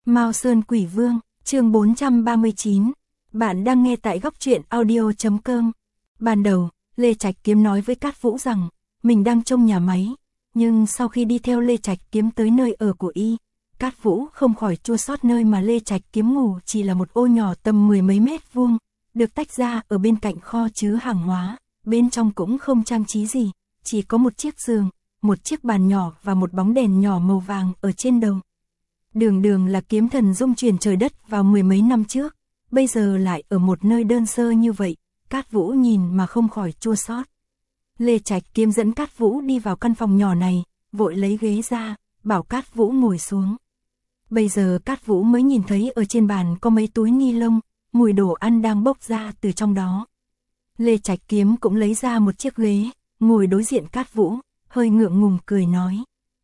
Mao Sơn Quỷ Vương, chương 439. Bạn đang nghe tại góc truyện audio.com. Ban đầu, Lê Trạch Kiếm nói với Cát Vũ rằng mình đang trông nhà máy, nhưng sau khi đi theo Lê Trạch Kiếm tới nơi ở của y, Cát Vũ không khỏi chua xót nơi mà Lê Trạch Kiếm ngủ chỉ là một ô nhỏ tầm 10 mấy mét vuông, được tách ra ở bên cạnh kho chứa hàng hóa, bên trong cũng không trang trí gì, chỉ có một chiếc giường, một chiếc bàn nhỏ và một bóng đèn nhỏ màu vàng ở trên đầu. Đường là kiếm thần dung chuyển trời đất vào mười mấy năm trước, bây giờ lại ở một nơi đơn sơ như vậy, Cát Vũ nhìn mà không khỏi chua xót. Lê Trạch Kiếm dẫn Cát Vũ đi vào căn phòng nhỏ này, vội lấy ghế ra, bảo Cát Vũ ngồi xuống. Bây giờ Cát Vũ mới nhìn thấy ở trên bàn có mấy túi ni lông, mùi đồ ăn đang bốc ra từ trong đó. Lê Trạch Kiếm cũng lấy ra một chiếc ghế, ngồi đối diện Cát Vũ, hơi ngượng ngùng cười nói.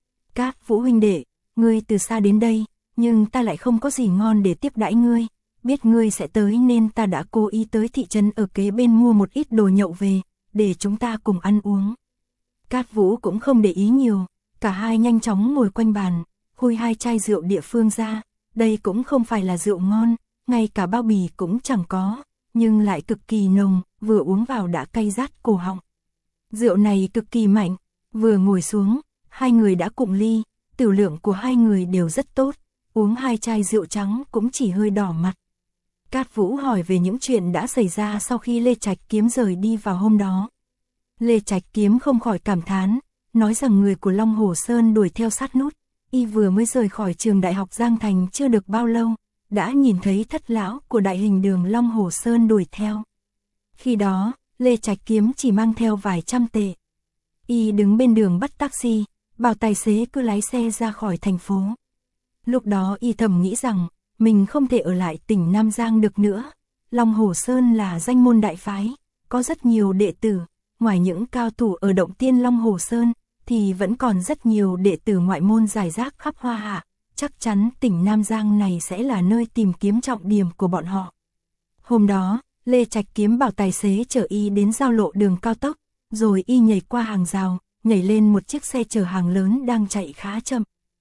Cát Vũ huynh đệ, ngươi từ xa đến đây, nhưng ta lại không có gì ngon để tiếp đãi ngươi, biết ngươi sẽ tới nên ta đã cố ý tới thị trấn ở kế bên mua một ít đồ nhậu về, để chúng ta cùng ăn uống. Cát Vũ cũng không để ý nhiều, cả hai nhanh chóng ngồi quanh bàn, khui hai chai rượu địa phương ra, đây cũng không phải là rượu ngon, ngay cả bao bì cũng chẳng có, nhưng lại cực kỳ nồng, vừa uống vào đã cay rát cổ họng. Rượu này cực kỳ mạnh, vừa ngồi xuống, hai người đã cụng ly, tiểu lượng của hai người đều rất tốt, uống hai chai rượu trắng cũng chỉ hơi đỏ mặt. Cát Vũ hỏi về những chuyện đã xảy ra sau khi Lê Trạch Kiếm rời đi vào hôm đó. Lê Trạch Kiếm không khỏi cảm thán, nói rằng người của Long Hồ Sơn đuổi theo sát nút, y vừa mới rời khỏi trường đại học Giang Thành chưa được bao lâu, đã nhìn thấy thất lão của đại hình đường Long Hồ Sơn đuổi theo. Khi đó, Lê Trạch Kiếm chỉ mang theo vài trăm tệ. Y đứng bên đường bắt taxi, bảo tài xế cứ lái xe ra khỏi thành phố. Lúc đó y thầm nghĩ rằng, mình không thể ở lại tỉnh Nam Giang được nữa. Long Hồ Sơn là danh môn đại phái, có rất nhiều đệ tử, ngoài những cao thủ ở động tiên Long Hồ Sơn, thì vẫn còn rất nhiều đệ tử ngoại môn rải rác khắp Hoa Hạ. Chắc chắn tỉnh Nam Giang này sẽ là nơi tìm kiếm trọng điểm của bọn họ. Hôm đó, Lê Trạch Kiếm bảo tài xế chở y đến giao lộ đường cao tốc, rồi y nhảy qua hàng rào, nhảy lên một chiếc xe chở hàng lớn đang chạy khá chậm.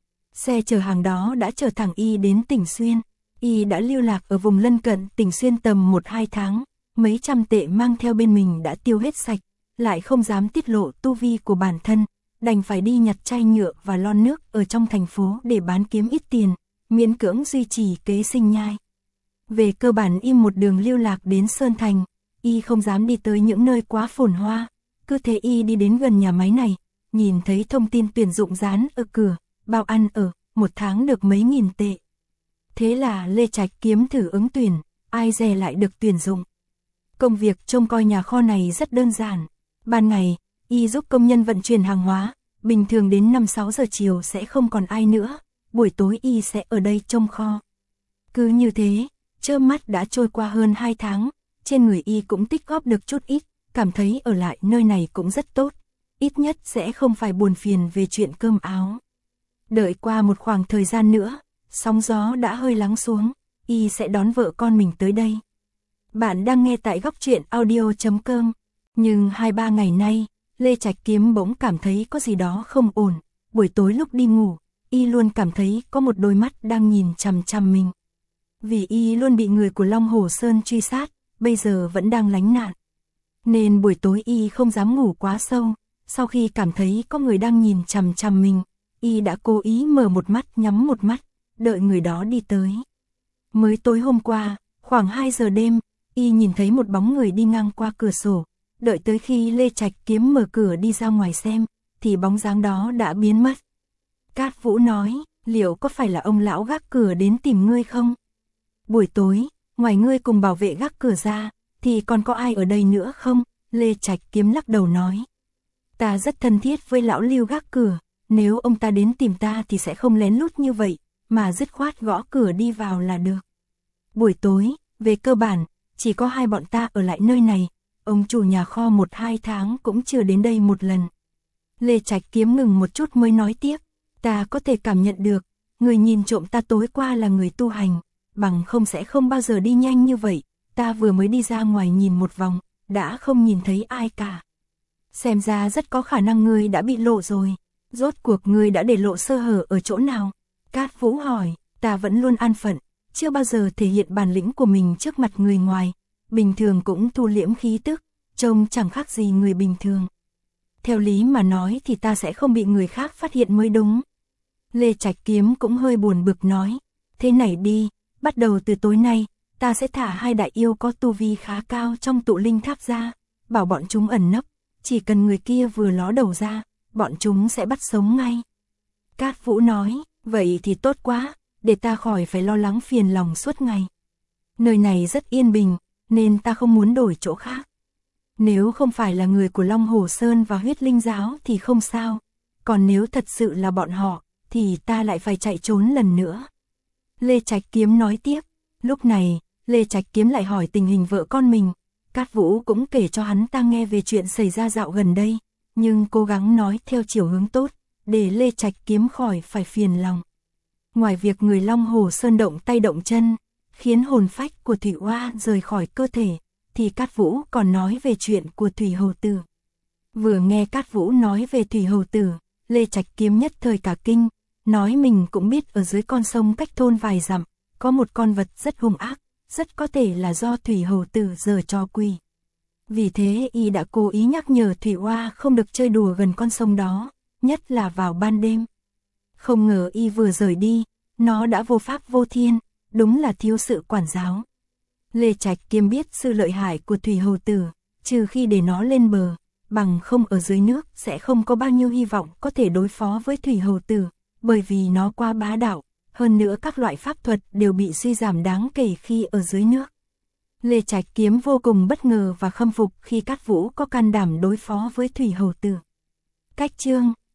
Xe chở hàng đó đã chở thẳng y đến tỉnh Xuyên. Y đã lưu lạc ở vùng lân cận tỉnh Xuyên tầm 1-2 tháng, mấy trăm tệ mang theo bên mình đã tiêu hết sạch, lại không dám tiết lộ tu vi của bản thân, đành phải đi nhặt chai nhựa và lon nước ở trong thành phố để bán kiếm ít tiền, miễn cưỡng duy trì kế sinh nhai. Về cơ bản y một đường lưu lạc đến Sơn Thành, y không dám đi tới những nơi quá phồn hoa, cứ thế y đi đến gần nhà máy này, nhìn thấy thông tin tuyển dụng dán ở cửa, bao ăn ở, 1 tháng được mấy nghìn tệ. Thế là Lê Trạch Kiếm thử ứng tuyển, ai dè lại được tuyển dụng. Công việc trông coi nhà kho này rất đơn giản. Ban ngày, y giúp công nhân vận chuyển hàng hóa, bình thường đến 5-6 giờ chiều sẽ không còn ai nữa, buổi tối y sẽ ở đây trông kho. Cứ như thế, chớp mắt đã trôi qua hơn 2 tháng, trên người y cũng tích góp được chút ít, cảm thấy ở lại nơi này cũng rất tốt, ít nhất sẽ không phải buồn phiền về chuyện cơm áo. Đợi qua một khoảng thời gian nữa, sóng gió đã hơi lắng xuống, y sẽ đón vợ con mình tới đây. Bạn đang nghe tại góc truyện audio.com. Nhưng 2-3 ngày nay, Lê Trạch Kiếm bỗng cảm thấy có gì đó không ổn. Buổi tối lúc đi ngủ, y luôn cảm thấy có một đôi mắt đang nhìn chằm chằm mình. Vì y luôn bị người của Long Hồ Sơn truy sát, bây giờ vẫn đang lánh nạn, nên buổi tối y không dám ngủ quá sâu. Sau khi cảm thấy có người đang nhìn chằm chằm mình, y đã cố ý mở một mắt nhắm một mắt, đợi người đó đi tới. Mới tối hôm qua, khoảng 2 giờ đêm, y nhìn thấy một bóng người đi ngang qua cửa sổ. Đợi tới khi Lê Trạch Kiếm mở cửa đi ra ngoài xem, thì bóng dáng đó đã biến mất. Cát Vũ nói, liệu có phải là ông lão gác cửa đến tìm ngươi không? Buổi tối, ngoài ngươi cùng bảo vệ gác cửa ra, thì còn có ai ở đây nữa không? Lê Trạch Kiếm lắc đầu nói. Ta rất thân thiết với lão Lưu gác cửa, nếu ông ta đến tìm ta thì sẽ không lén lút như vậy, mà dứt khoát gõ cửa đi vào là được. Buổi tối, về cơ bản, chỉ có hai bọn ta ở lại nơi này, ông chủ nhà kho 1-2 tháng cũng chưa đến đây một lần. Lê Trạch Kiếm ngừng một chút mới nói tiếp, ta có thể cảm nhận được, người nhìn trộm ta tối qua là người tu hành, bằng không sẽ không bao giờ đi nhanh như vậy, ta vừa mới đi ra ngoài nhìn một vòng, đã không nhìn thấy ai cả. Xem ra rất có khả năng ngươi đã bị lộ rồi, rốt cuộc ngươi đã để lộ sơ hở ở chỗ nào? Cát Vũ hỏi, ta vẫn luôn an phận, chưa bao giờ thể hiện bản lĩnh của mình trước mặt người ngoài, bình thường cũng thu liễm khí tức, trông chẳng khác gì người bình thường. Theo lý mà nói thì ta sẽ không bị người khác phát hiện mới đúng. Lê Trạch Kiếm cũng hơi buồn bực nói, thế này đi, bắt đầu từ tối nay, ta sẽ thả 2 đại yêu có tu vi khá cao trong tụ linh tháp ra, bảo bọn chúng ẩn nấp, chỉ cần người kia vừa ló đầu ra, bọn chúng sẽ bắt sống ngay. Cát Vũ nói, vậy thì tốt quá, để ta khỏi phải lo lắng phiền lòng suốt ngày. Nơi này rất yên bình, nên ta không muốn đổi chỗ khác. Nếu không phải là người của Long Hồ Sơn và Huyết Linh Giáo thì không sao, còn nếu thật sự là bọn họ, thì ta lại phải chạy trốn lần nữa. Lê Trạch Kiếm nói tiếp, lúc này, Lê Trạch Kiếm lại hỏi tình hình vợ con mình, Cát Vũ cũng kể cho hắn ta nghe về chuyện xảy ra dạo gần đây, nhưng cố gắng nói theo chiều hướng tốt, để Lê Trạch Kiếm khỏi phải phiền lòng. Ngoài việc người Long Hồ Sơn động tay động chân, khiến hồn phách của Thủy Oa rời khỏi cơ thể, thì Cát Vũ còn nói về chuyện của Thủy Hầu Tử. Vừa nghe Cát Vũ nói về Thủy Hầu Tử, Lê Trạch Kiếm nhất thời cả kinh, nói mình cũng biết ở dưới con sông cách thôn vài dặm, có một con vật rất hung ác, rất có thể là do Thủy Hầu Tử giở trò quỷ. Vì thế y đã cố ý nhắc nhở Thủy Oa không được chơi đùa gần con sông đó, nhất là vào ban đêm. Không ngờ y vừa rời đi, nó đã vô pháp vô thiên, đúng là thiếu sự quản giáo. Lê Trạch Kiếm biết sự lợi hại của Thủy Hầu Tử, trừ khi để nó lên bờ, bằng không ở dưới nước sẽ không có bao nhiêu hy vọng có thể đối phó với Thủy Hầu Tử, bởi vì nó quá bá đạo, hơn nữa các loại pháp thuật đều bị suy giảm đáng kể khi ở dưới nước. Lê Trạch Kiếm vô cùng bất ngờ và khâm phục khi Cát Vũ có can đảm đối phó với Thủy Hầu Tử. Cách chương